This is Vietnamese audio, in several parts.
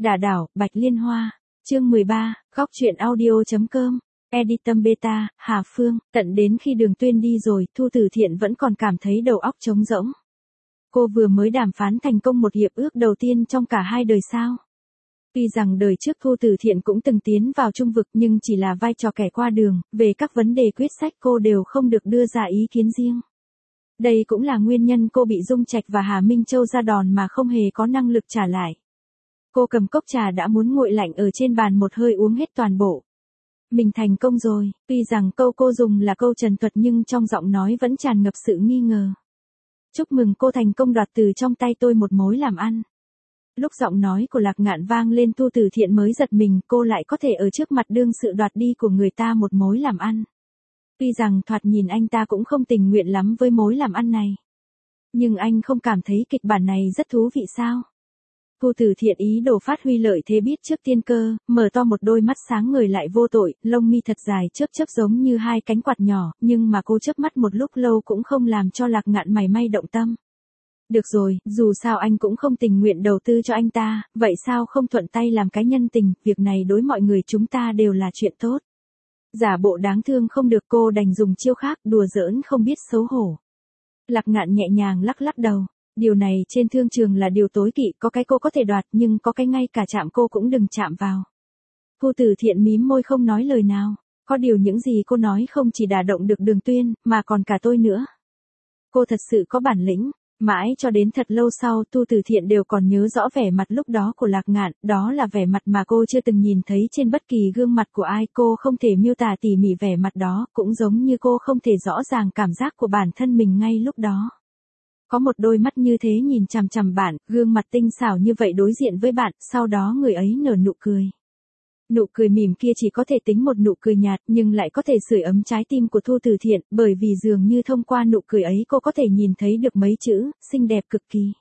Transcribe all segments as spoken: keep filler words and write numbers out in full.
Đả đảo, Bạch Liên Hoa. Chương mười ba, góc truyện audio.com. Editum Beta, Hà Phương, tận đến khi Đường Tuyên đi rồi, Thu Tử Thiện vẫn còn cảm thấy đầu óc trống rỗng. Cô vừa mới đàm phán thành công một hiệp ước đầu tiên trong cả hai đời sao. Tuy rằng đời trước Thu Tử Thiện cũng từng tiến vào trung vực nhưng chỉ là vai trò kẻ qua đường, về các vấn đề quyết sách cô đều không được đưa ra ý kiến riêng. Đây cũng là nguyên nhân cô bị Dung Trạch và Hà Minh Châu ra đòn mà không hề có năng lực trả lại. Cô cầm cốc trà đã muốn nguội lạnh ở trên bàn một hơi uống hết toàn bộ. Mình thành công rồi, tuy rằng câu cô dùng là câu trần thuật nhưng trong giọng nói vẫn tràn ngập sự nghi ngờ. Chúc mừng cô thành công đoạt từ trong tay tôi một mối làm ăn. Lúc giọng nói của Lạc Ngạn vang lên Thu Tử Thiện mới giật mình, cô lại có thể ở trước mặt đương sự đoạt đi của người ta một mối làm ăn. Tuy rằng thoạt nhìn anh ta cũng không tình nguyện lắm với mối làm ăn này. Nhưng anh không cảm thấy kịch bản này rất thú vị sao? Thu Tử Thiện ý đồ phát huy lợi thế biết trước tiên cơ, mở to một đôi mắt sáng ngời lại vô tội, lông mi thật dài chớp chớp giống như hai cánh quạt nhỏ, nhưng mà cô chớp mắt một lúc lâu cũng không làm cho Lạc Ngạn mảy may động tâm. Được rồi, dù sao anh cũng không tình nguyện đầu tư cho anh ta, vậy sao không thuận tay làm cái nhân tình, việc này đối mọi người chúng ta đều là chuyện tốt. Giả bộ đáng thương không được, cô đành dùng chiêu khác, đùa giỡn không biết xấu hổ. Lạc Ngạn nhẹ nhàng lắc lắc đầu. Điều này trên thương trường là điều tối kỵ, có cái cô có thể đoạt nhưng có cái ngay cả chạm cô cũng đừng chạm vào. Thu Tử Thiện mím môi không nói lời nào, có điều những gì cô nói không chỉ đả động được Đường Tuyên, mà còn cả tôi nữa. Cô thật sự có bản lĩnh, mãi cho đến thật lâu sau Thu Tử Thiện đều còn nhớ rõ vẻ mặt lúc đó của Lạc Ngạn, đó là vẻ mặt mà cô chưa từng nhìn thấy trên bất kỳ gương mặt của ai, cô không thể miêu tả tỉ mỉ vẻ mặt đó, cũng giống như cô không thể rõ ràng cảm giác của bản thân mình ngay lúc đó. Có một đôi mắt như thế nhìn chằm chằm bạn, gương mặt tinh xảo như vậy đối diện với bạn, sau đó người ấy nở nụ cười. Nụ cười mỉm kia chỉ có thể tính một nụ cười nhạt nhưng lại có thể sưởi ấm trái tim của Thu Tử Thiện, bởi vì dường như thông qua nụ cười ấy cô có thể nhìn thấy được mấy chữ, xinh đẹp cực kỳ.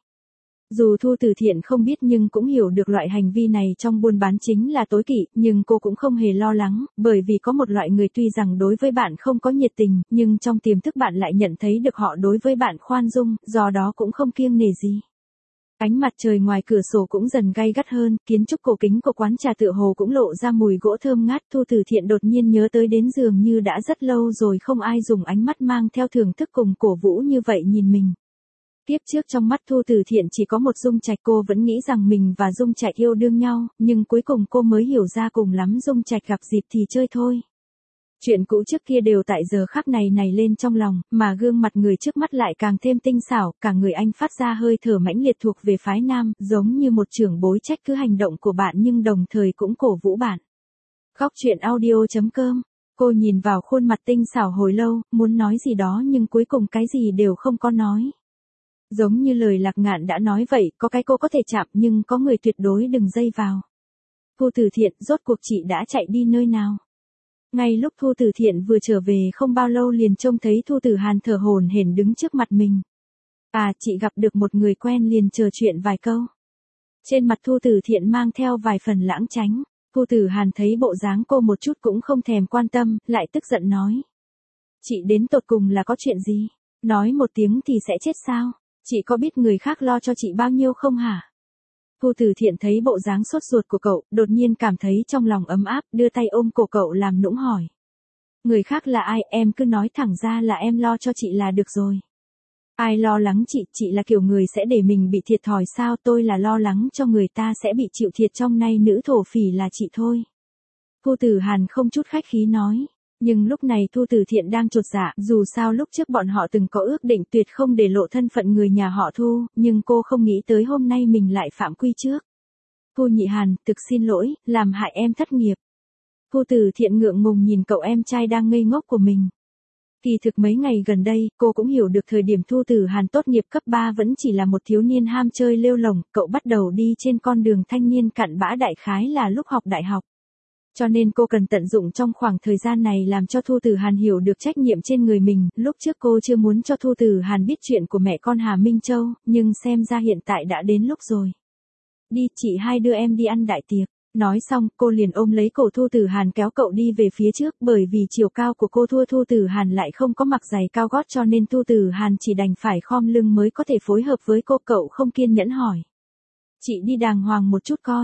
Dù Thu Tử Thiện không biết nhưng cũng hiểu được loại hành vi này trong buôn bán chính là tối kỵ, nhưng cô cũng không hề lo lắng, bởi vì có một loại người tuy rằng đối với bạn không có nhiệt tình, nhưng trong tiềm thức bạn lại nhận thấy được họ đối với bạn khoan dung, do đó cũng không kiêng nể gì. Ánh mặt trời ngoài cửa sổ cũng dần gay gắt hơn, kiến trúc cổ kính của quán trà tựa hồ cũng lộ ra mùi gỗ thơm ngát. Thu Tử Thiện đột nhiên nhớ tới đến dường như đã rất lâu rồi không ai dùng ánh mắt mang theo thưởng thức cùng cổ vũ như vậy nhìn mình. Tiếp trước trong mắt Thu Tử Thiện chỉ có một Dung Trạch, cô vẫn nghĩ rằng mình và Dung Trạch yêu đương nhau, nhưng cuối cùng cô mới hiểu ra cùng lắm Dung Trạch gặp dịp thì chơi thôi. Chuyện cũ trước kia đều tại giờ khắc này nảy lên trong lòng, mà gương mặt người trước mắt lại càng thêm tinh xảo, cả người anh phát ra hơi thở mãnh liệt thuộc về phái nam, giống như một trưởng bối trách cứ hành động của bạn nhưng đồng thời cũng cổ vũ bạn. Góc truyện audio.com. Cô nhìn vào khuôn mặt tinh xảo hồi lâu, muốn nói gì đó nhưng cuối cùng cái gì đều không có nói. Giống như lời Lạc Ngạn đã nói vậy, có cái cô có thể chạm nhưng có người tuyệt đối đừng dây vào. Thu Tử Thiện, rốt cuộc chị đã chạy đi nơi nào? Ngay lúc Thu Tử Thiện vừa trở về không bao lâu liền trông thấy Thu Tử Hàn thở hổn hển đứng trước mặt mình. À, chị gặp được một người quen liền trò chuyện vài câu. Trên mặt Thu Tử Thiện mang theo vài phần lãng tránh. Thu Tử Hàn thấy bộ dáng cô một chút cũng không thèm quan tâm, lại tức giận nói. Chị đến tột cùng là có chuyện gì? Nói một tiếng thì sẽ chết sao? Chị có biết người khác lo cho chị bao nhiêu không hả? Thu Tử Thiện thấy bộ dáng sốt ruột của cậu, đột nhiên cảm thấy trong lòng ấm áp, đưa tay ôm cổ cậu làm nũng hỏi. Người khác là ai, em cứ nói thẳng ra là em lo cho chị là được rồi. Ai lo lắng chị, chị là kiểu người sẽ để mình bị thiệt thòi sao, tôi là lo lắng cho người ta sẽ bị chịu thiệt, trong nay nữ thổ phỉ là chị thôi. Thu Tử Hàn không chút khách khí nói. Nhưng lúc này Thu Tử Thiện đang chột dạ, dù sao lúc trước bọn họ từng có ước định tuyệt không để lộ thân phận người nhà họ Thu, nhưng cô không nghĩ tới hôm nay mình lại phạm quy trước. Thu Nhị Hàn, thực xin lỗi, làm hại em thất nghiệp. Thu Tử Thiện ngượng ngùng nhìn cậu em trai đang ngây ngốc của mình. Kỳ thực mấy ngày gần đây, cô cũng hiểu được thời điểm Thu Tử Hàn tốt nghiệp cấp ba vẫn chỉ là một thiếu niên ham chơi lêu lổng, cậu bắt đầu đi trên con đường thanh niên cặn bã đại khái là lúc học đại học. Cho nên cô cần tận dụng trong khoảng thời gian này làm cho Thu Tử Hàn hiểu được trách nhiệm trên người mình, lúc trước cô chưa muốn cho Thu Tử Hàn biết chuyện của mẹ con Hà Minh Châu, nhưng xem ra hiện tại đã đến lúc rồi. Đi, chị hai đưa em đi ăn đại tiệc. Nói xong, cô liền ôm lấy cổ Thu Tử Hàn kéo cậu đi về phía trước, bởi vì chiều cao của cô thua Thu Tử Hàn lại không có mặc giày cao gót cho nên Thu Tử Hàn chỉ đành phải khom lưng mới có thể phối hợp với cô. Cậu không kiên nhẫn hỏi. Chị đi đàng hoàng một chút coi.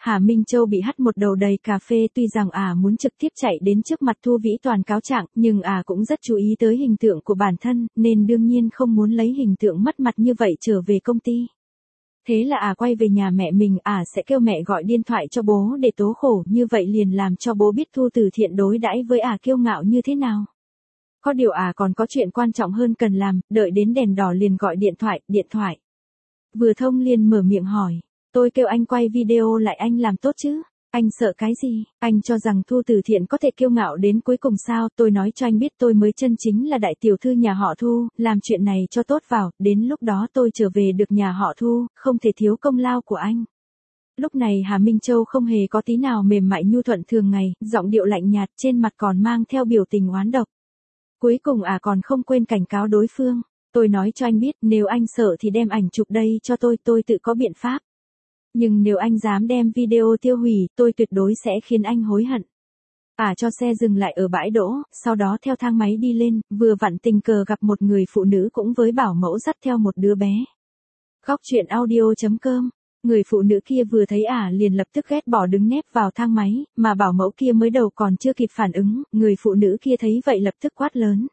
Hà Minh Châu bị hắt một đầu đầy cà phê, tuy rằng ả muốn trực tiếp chạy đến trước mặt Thu Vĩ Toàn cáo trạng, nhưng ả cũng rất chú ý tới hình tượng của bản thân, nên đương nhiên không muốn lấy hình tượng mất mặt như vậy trở về công ty. Thế là ả quay về nhà mẹ mình, ả sẽ kêu mẹ gọi điện thoại cho bố để tố khổ, như vậy liền làm cho bố biết Thu Từ Thiện đối đãi với ả kiêu ngạo như thế nào. Có điều ả còn có chuyện quan trọng hơn cần làm, đợi đến đèn đỏ liền gọi điện thoại, điện thoại. Vừa thông liền mở miệng hỏi, tôi kêu anh quay video lại anh làm tốt chứ? Anh sợ cái gì? Anh cho rằng Thu Từ Thiện có thể kiêu ngạo đến cuối cùng sao? Tôi nói cho anh biết tôi mới chân chính là đại tiểu thư nhà họ Thu, làm chuyện này cho tốt vào, đến lúc đó tôi trở về được nhà họ Thu, không thể thiếu công lao của anh. Lúc này Hà Minh Châu không hề có tí nào mềm mại nhu thuận thường ngày, giọng điệu lạnh nhạt, trên mặt còn mang theo biểu tình oán độc. Cuối cùng ả à còn không quên cảnh cáo đối phương, tôi nói cho anh biết, nếu anh sợ thì đem ảnh chụp đây cho tôi, tôi tự có biện pháp. Nhưng nếu anh dám đem video tiêu hủy, tôi tuyệt đối sẽ khiến anh hối hận. Ả à cho xe dừng lại ở bãi đỗ, sau đó theo thang máy đi lên, vừa vặn tình cờ gặp một người phụ nữ cũng với bảo mẫu dắt theo một đứa bé. Góc truyện audio chấm com. Người phụ nữ kia vừa thấy ả à liền lập tức ghét bỏ đứng nép vào thang máy, mà bảo mẫu kia mới đầu còn chưa kịp phản ứng, người phụ nữ kia thấy vậy lập tức quát lớn.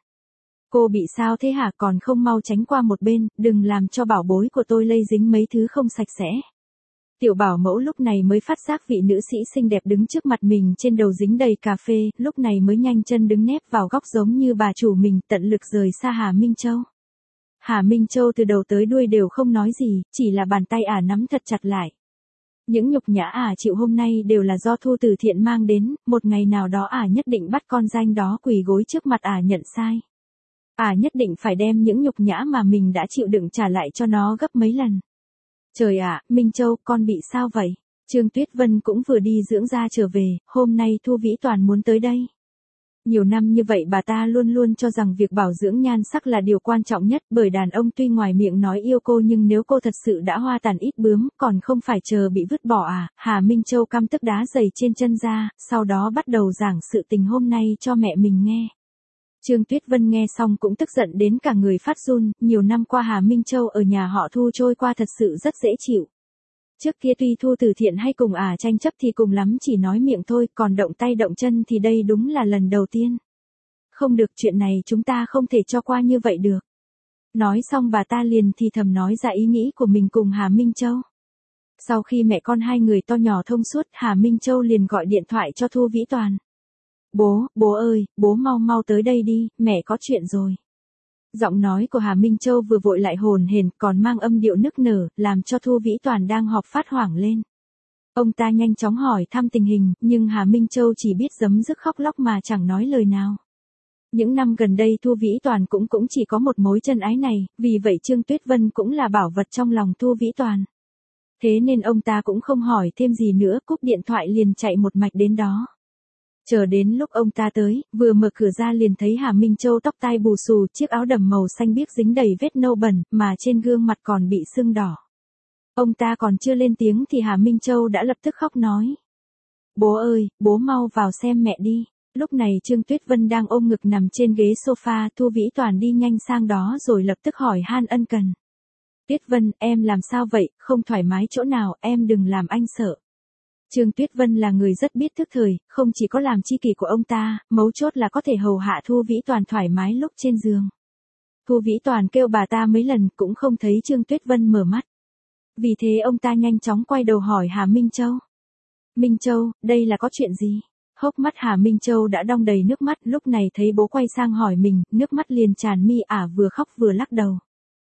Cô bị sao thế hả, còn không mau tránh qua một bên, đừng làm cho bảo bối của tôi lây dính mấy thứ không sạch sẽ. Tiểu bảo mẫu lúc này mới phát giác vị nữ sĩ xinh đẹp đứng trước mặt mình trên đầu dính đầy cà phê, lúc này mới nhanh chân đứng nép vào góc giống như bà chủ mình, tận lực rời xa Hà Minh Châu. Hà Minh Châu từ đầu tới đuôi đều không nói gì, chỉ là bàn tay ả nắm thật chặt lại. Những nhục nhã ả chịu hôm nay đều là do Thu Từ Thiện mang đến, một ngày nào đó ả nhất định bắt con danh đó quỳ gối trước mặt ả nhận sai. Ả nhất định phải đem những nhục nhã mà mình đã chịu đựng trả lại cho nó gấp mấy lần. Trời ạ, Minh Châu, con bị sao vậy? Trương Tuyết Vân cũng vừa đi dưỡng da trở về, hôm nay Thu Vĩ Toàn muốn tới đây. Nhiều năm như vậy bà ta luôn luôn cho rằng việc bảo dưỡng nhan sắc là điều quan trọng nhất, bởi đàn ông tuy ngoài miệng nói yêu cô nhưng nếu cô thật sự đã hoa tàn ít bướm, còn không phải chờ bị vứt bỏ à? Hà Minh Châu căm tức đá giày trên chân ra, sau đó bắt đầu giảng sự tình hôm nay cho mẹ mình nghe. Trương Tuyết Vân nghe xong cũng tức giận đến cả người phát run, nhiều năm qua Hà Minh Châu ở nhà họ Thu trôi qua thật sự rất dễ chịu. Trước kia tuy Thu Từ Thiện hay cùng ả à tranh chấp thì cùng lắm chỉ nói miệng thôi, còn động tay động chân thì đây đúng là lần đầu tiên. Không được, chuyện này chúng ta không thể cho qua như vậy được. Nói xong bà ta liền thì thầm nói ra ý nghĩ của mình cùng Hà Minh Châu. Sau khi mẹ con hai người to nhỏ thông suốt, Hà Minh Châu liền gọi điện thoại cho Thu Vĩ Toàn. Bố, bố ơi, bố mau mau tới đây đi, mẹ có chuyện rồi. Giọng nói của Hà Minh Châu vừa vội lại hồn hển, còn mang âm điệu nức nở, làm cho Thu Vĩ Toàn đang họp phát hoảng lên. Ông ta nhanh chóng hỏi thăm tình hình, nhưng Hà Minh Châu chỉ biết giấm dứt khóc lóc mà chẳng nói lời nào. Những năm gần đây Thu Vĩ Toàn cũng cũng chỉ có một mối chân ái này, vì vậy Trương Tuyết Vân cũng là bảo vật trong lòng Thu Vĩ Toàn. Thế nên ông ta cũng không hỏi thêm gì nữa, cúp điện thoại liền chạy một mạch đến đó. Chờ đến lúc ông ta tới, vừa mở cửa ra liền thấy Hà Minh Châu tóc tai bù xù, chiếc áo đầm màu xanh biếc dính đầy vết nâu bẩn, mà trên gương mặt còn bị sưng đỏ. Ông ta còn chưa lên tiếng thì Hà Minh Châu đã lập tức khóc nói. Bố ơi, bố mau vào xem mẹ đi. Lúc này Trương Tuyết Vân đang ôm ngực nằm trên ghế sofa, Thu Vĩ Toàn đi nhanh sang đó rồi lập tức hỏi han ân cần. Tuyết Vân, em làm sao vậy, không thoải mái chỗ nào, em đừng làm anh sợ. Trương Tuyết Vân là người rất biết thức thời, không chỉ có làm chi kỷ của ông ta, mấu chốt là có thể hầu hạ Thu Vĩ Toàn thoải mái lúc trên giường. Thu Vĩ Toàn kêu bà ta mấy lần cũng không thấy Trương Tuyết Vân mở mắt. Vì thế ông ta nhanh chóng quay đầu hỏi Hà Minh Châu. Minh Châu, đây là có chuyện gì? Hốc mắt Hà Minh Châu đã đong đầy nước mắt, lúc này thấy bố quay sang hỏi mình, nước mắt liền tràn mi, ả vừa khóc vừa lắc đầu.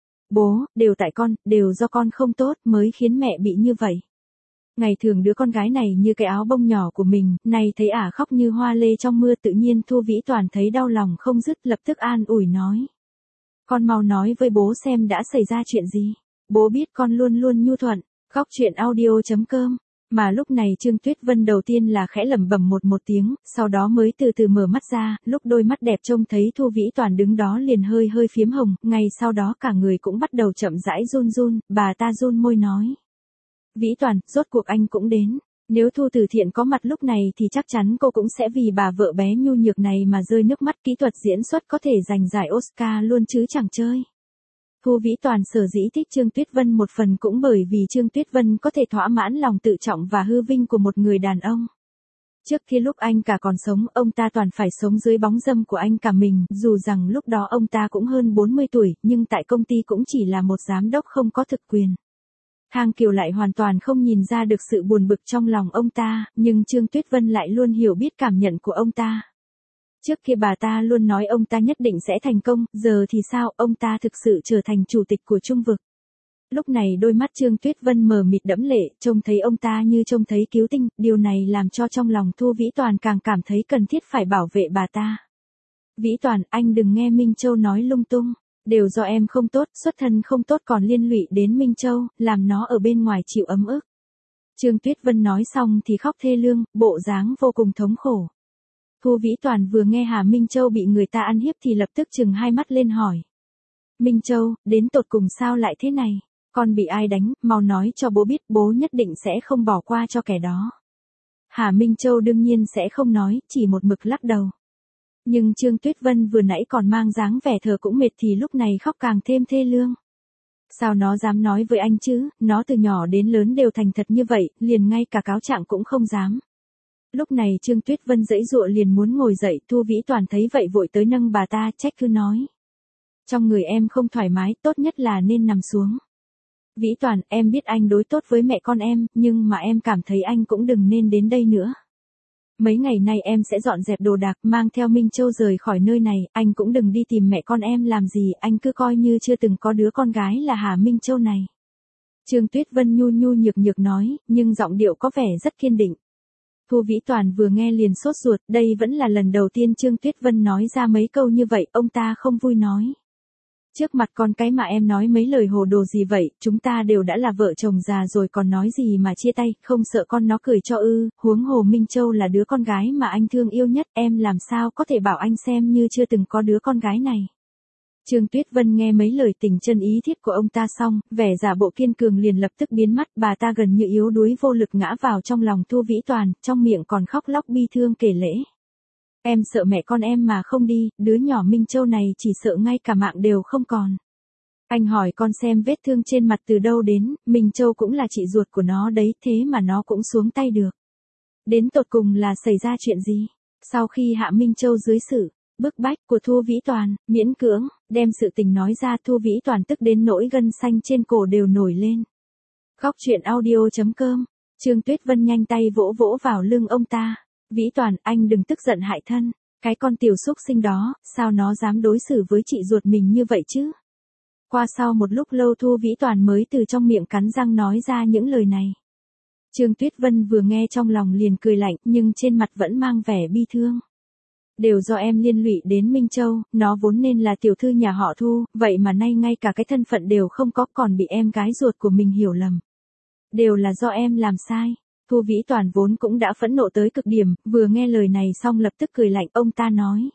Bố, đều tại con, đều do con không tốt mới khiến mẹ bị như vậy. Ngày thường đứa con gái này như cái áo bông nhỏ của mình, nay thấy ả khóc như hoa lê trong mưa, tự nhiên Thu Vĩ Toàn thấy đau lòng không dứt, lập tức an ủi nói. Con mau nói với bố xem đã xảy ra chuyện gì. Bố biết con luôn luôn nhu thuận. Góc truyện audio chấm com. Mà lúc này Trương Tuyết Vân đầu tiên là khẽ lẩm bẩm một một tiếng, sau đó mới từ từ mở mắt ra, lúc đôi mắt đẹp trông thấy Thu Vĩ Toàn đứng đó liền hơi hơi phiếm hồng, ngay sau đó cả người cũng bắt đầu chậm rãi run run, bà ta run môi nói. Vĩ Toàn, rốt cuộc anh cũng đến. Nếu Thu Từ Thiện có mặt lúc này thì chắc chắn cô cũng sẽ vì bà vợ bé nhu nhược này mà rơi nước mắt, kỹ thuật diễn xuất có thể giành giải Oscar luôn chứ chẳng chơi. Thu Vĩ Toàn sở dĩ thích Trương Tuyết Vân một phần cũng bởi vì Trương Tuyết Vân có thể thỏa mãn lòng tự trọng và hư vinh của một người đàn ông. Trước khi lúc anh cả còn sống, ông ta toàn phải sống dưới bóng râm của anh cả mình, dù rằng lúc đó ông ta cũng hơn bốn mươi tuổi, nhưng tại công ty cũng chỉ là một giám đốc không có thực quyền. Thang Kiều lại hoàn toàn không nhìn ra được sự buồn bực trong lòng ông ta, nhưng Trương Tuyết Vân lại luôn hiểu biết cảm nhận của ông ta. Trước kia bà ta luôn nói ông ta nhất định sẽ thành công, giờ thì sao, ông ta thực sự trở thành chủ tịch của Trung vực. Lúc này đôi mắt Trương Tuyết Vân mờ mịt đẫm lệ, trông thấy ông ta như trông thấy cứu tinh, điều này làm cho trong lòng Thu Vĩ Toàn càng cảm thấy cần thiết phải bảo vệ bà ta. Vĩ Toàn, anh đừng nghe Minh Châu nói lung tung, đều do em không tốt, xuất thân không tốt còn liên lụy đến Minh Châu, làm nó ở bên ngoài chịu ấm ức. Trương Tuyết Vân nói xong thì khóc thê lương, bộ dáng vô cùng thống khổ. Thu Vĩ Toàn vừa nghe Hà Minh Châu bị người ta ăn hiếp thì lập tức trừng hai mắt lên hỏi. Minh Châu, đến tột cùng sao lại thế này? Con bị ai đánh, mau nói cho bố biết, bố nhất định sẽ không bỏ qua cho kẻ đó. Hà Minh Châu đương nhiên sẽ không nói, chỉ một mực lắc đầu. Nhưng Trương Tuyết Vân vừa nãy còn mang dáng vẻ thờ cũng mệt thì lúc này khóc càng thêm thê lương. Sao nó dám nói với anh chứ, nó từ nhỏ đến lớn đều thành thật như vậy, liền ngay cả cáo trạng cũng không dám. Lúc này Trương Tuyết Vân giãy giụa liền muốn ngồi dậy, Thu Vĩ Toàn thấy vậy vội tới nâng bà ta, trách cứ nói. Trong người em không thoải mái, tốt nhất là nên nằm xuống. Vĩ Toàn, em biết anh đối tốt với mẹ con em, nhưng mà em cảm thấy anh cũng đừng nên đến đây nữa. Mấy ngày nay em sẽ dọn dẹp đồ đạc, mang theo Minh Châu rời khỏi nơi này, anh cũng đừng đi tìm mẹ con em làm gì, anh cứ coi như chưa từng có đứa con gái là Hà Minh Châu này. Trương Tuyết Vân nhu nhu nhược nhược nói, nhưng giọng điệu có vẻ rất kiên định. Thu Vĩ Toàn vừa nghe liền sốt ruột, đây vẫn là lần đầu tiên Trương Tuyết Vân nói ra mấy câu như vậy, ông ta không vui nói. Trước mặt con cái mà em nói mấy lời hồ đồ gì vậy, chúng ta đều đã là vợ chồng già rồi còn nói gì mà chia tay, không sợ con nó cười cho ư, huống hồ Minh Châu là đứa con gái mà anh thương yêu nhất, em làm sao có thể bảo anh xem như chưa từng có đứa con gái này. Trương Tuyết Vân nghe mấy lời tình chân ý thiết của ông ta xong, vẻ giả bộ kiên cường liền lập tức biến mất, bà ta gần như yếu đuối vô lực ngã vào trong lòng Thu Vĩ Toàn, trong miệng còn khóc lóc bi thương kể lể. Em sợ mẹ con em mà không đi, đứa nhỏ Minh Châu này chỉ sợ ngay cả mạng đều không còn. Anh hỏi con xem vết thương trên mặt từ đâu đến, Minh Châu cũng là chị ruột của nó đấy, thế mà nó cũng xuống tay được. Đến tột cùng là xảy ra chuyện gì? Sau khi Hạ Minh Châu dưới sự bức bách của Thu Vĩ Toàn, miễn cưỡng, đem sự tình nói ra, Thu Vĩ Toàn tức đến nỗi gân xanh trên cổ đều nổi lên. Góc truyện audio chấm com, Trương Tuyết Vân nhanh tay vỗ vỗ vào lưng ông ta. Vĩ Toàn, anh đừng tức giận hại thân, cái con tiểu xúc sinh đó, sao nó dám đối xử với chị ruột mình như vậy chứ? Qua sau một lúc lâu Thu Vĩ Toàn mới từ trong miệng cắn răng nói ra những lời này. Trương Tuyết Vân vừa nghe trong lòng liền cười lạnh, nhưng trên mặt vẫn mang vẻ bi thương. Đều do em liên lụy đến Minh Châu, nó vốn nên là tiểu thư nhà họ Thu, vậy mà nay ngay cả cái thân phận đều không có, còn bị em gái ruột của mình hiểu lầm. Đều là do em làm sai. Thu Vĩ Toàn vốn cũng đã phẫn nộ tới cực điểm, vừa nghe lời này xong lập tức cười lạnh, ông ta nói.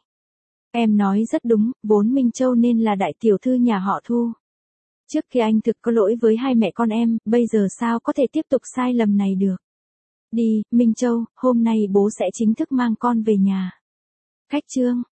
Em nói rất đúng, vốn Minh Châu nên là đại tiểu thư nhà họ Thu. Trước khi anh thực có lỗi với hai mẹ con em, bây giờ sao có thể tiếp tục sai lầm này được. Đi, Minh Châu, hôm nay bố sẽ chính thức mang con về nhà. Khách trương.